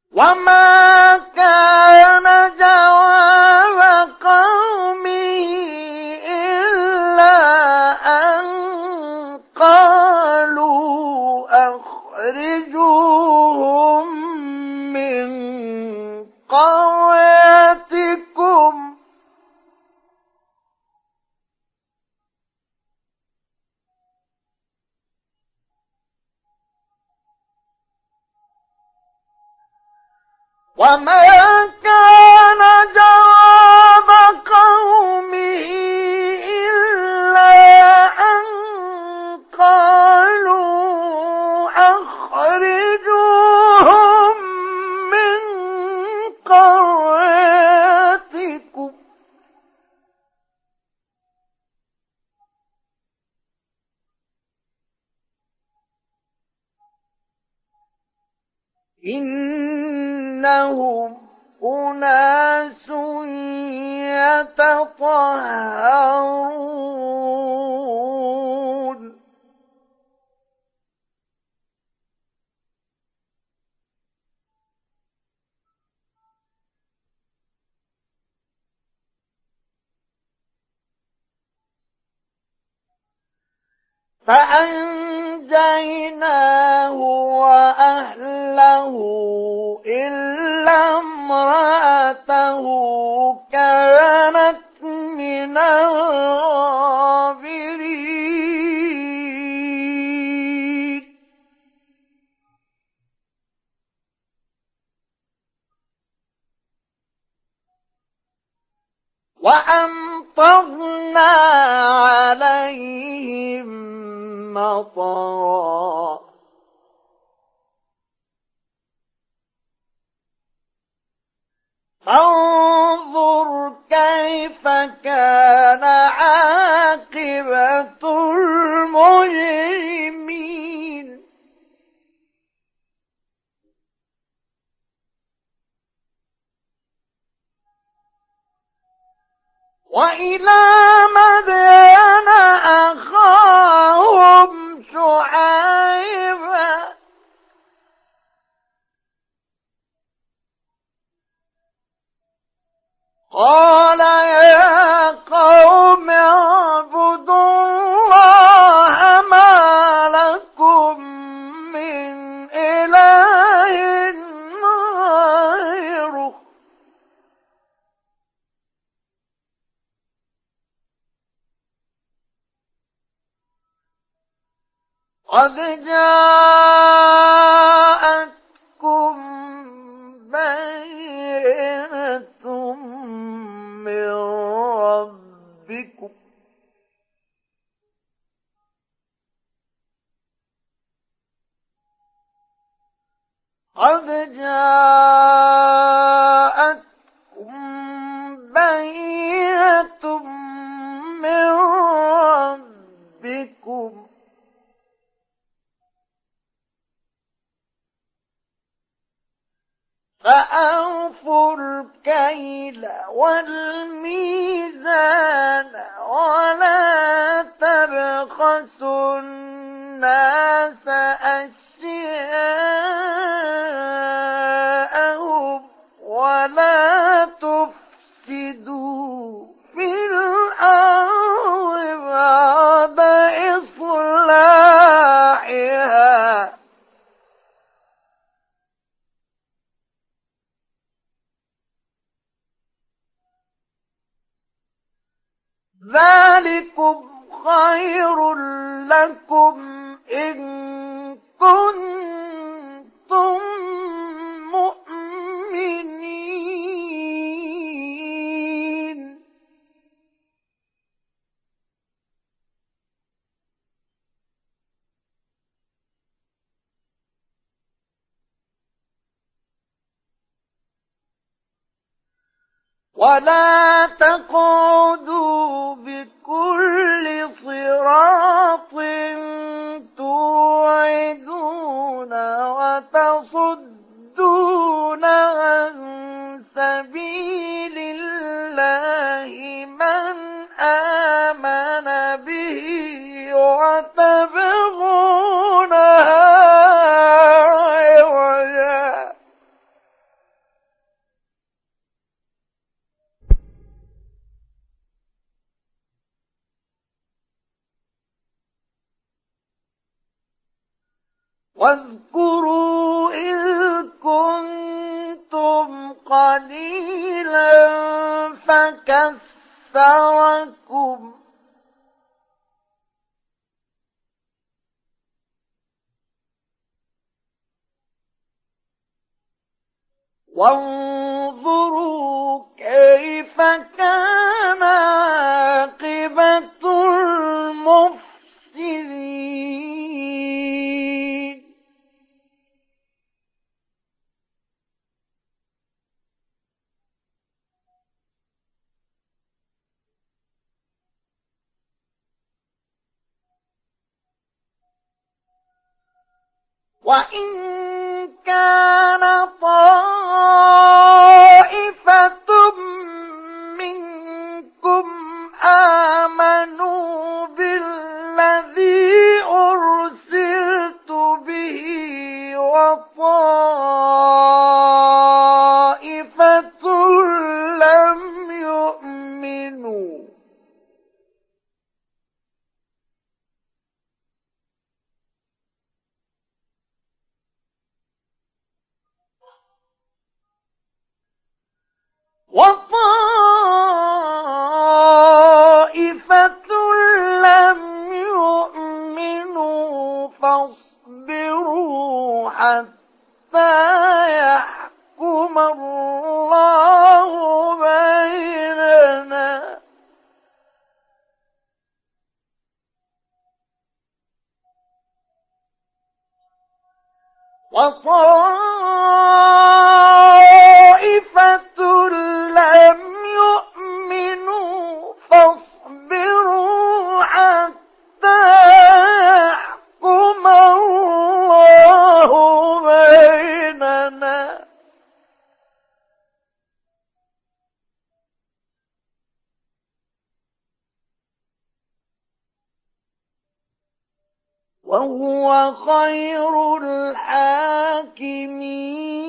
وما كان جواب قومه إلا أن قالوا أخرجوهم من قريتكم وما كان جواب قومه إلا أن قالوا أخرجوهم من قريتكم إنهم أناس يتطهرون فأنجيناه وأهله إلا امرأته كانت من الغابرين وأمطرنا عليهم مطرا فانظر كيف كان عاقبة المجرمين وإلى مدين أخاهم شعيبا قال يا قوم اعبدوا الله ما لكم من إله غيره قد جاءتكم بينة من ربكم قد جاءتكم بينة من ربكم فأوفوا الكيل والميزان ولا تبخسوا الناس أشياءهم ولا تفسدوا في الأرض بعد إصلاحها ذلكم خير لكم إن كنتم مؤمنين ولا تقعدوا بكل صراط توعدون وتصدون عن سبيل الله من آمن به وتبغونها عوجا واذكروا إذ كنتم قليلا فكثركم وانظروا كيف كان عاقبة المفسدين وإن كان طائفة منكم آمنوا بالذي أرسلت به وطائفة لم يؤمنوا فاصبروا حتى يحكم الله بيننا وطائفة لم يؤمنوا فاصبروا حتى يحكم الله بيننا وهو خير الحاكمين